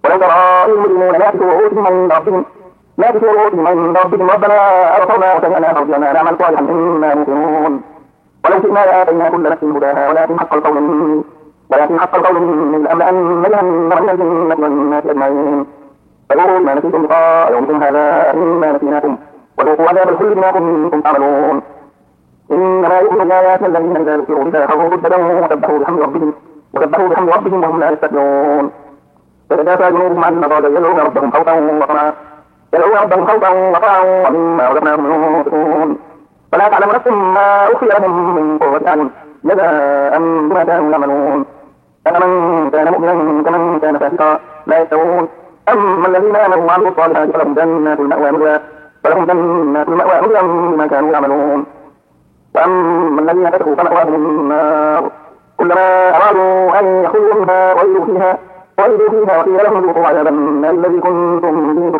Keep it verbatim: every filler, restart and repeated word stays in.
ولو ترى المجرمون ناكسوا رؤوسهم عند ربهم ناكسوا رؤوسهم عند ربهم ربنا أبصرنا وسمعنا فارجعنا نعمل صالحا إنا موقنون. ولو شئنا لآتينا كل نفس هداها ولكن حق القول مني ولكن حق القول مني لأملأن جهنم من الجنة والناس أجمعين. فذوقوا ما نسيتم لقاء يومكم هذا إنا نسيناكم وذوقوا عذاب الخلد بما كنتم تعملون. إنما يؤمن بآياتنا الذين إذا ذكروا بها خروا سجدا وسبحوا بحمد ربهم وسبحوا بحمد ربهم وهم لا يستكبرون. تتجافى جنوبهم عن المضاجع يدعون ربهم خوفا وطمعا يدعون ربهم خوفا وطمعا ومما رزقناهم ينفقون. فلا تعلم نفس ما أخفي لهم من قرة أعين جزاء بما كانوا يعملون. أفمن كان مؤمنا كمن كان فاسقا لا يستوون. أما الذين آمنوا وعملوا الصالحات فلهم جنات المأوى نزلا فلهم جنات المأوى نزلا بما كانوا يعملون. وأما الذين كفروا فمأواهم النار كلما أرادوا أن يخرجوا منها وعيدوا فيها وعيدوا فيها وقيل لهم ذوقوا عذاب النار الذي كنتم به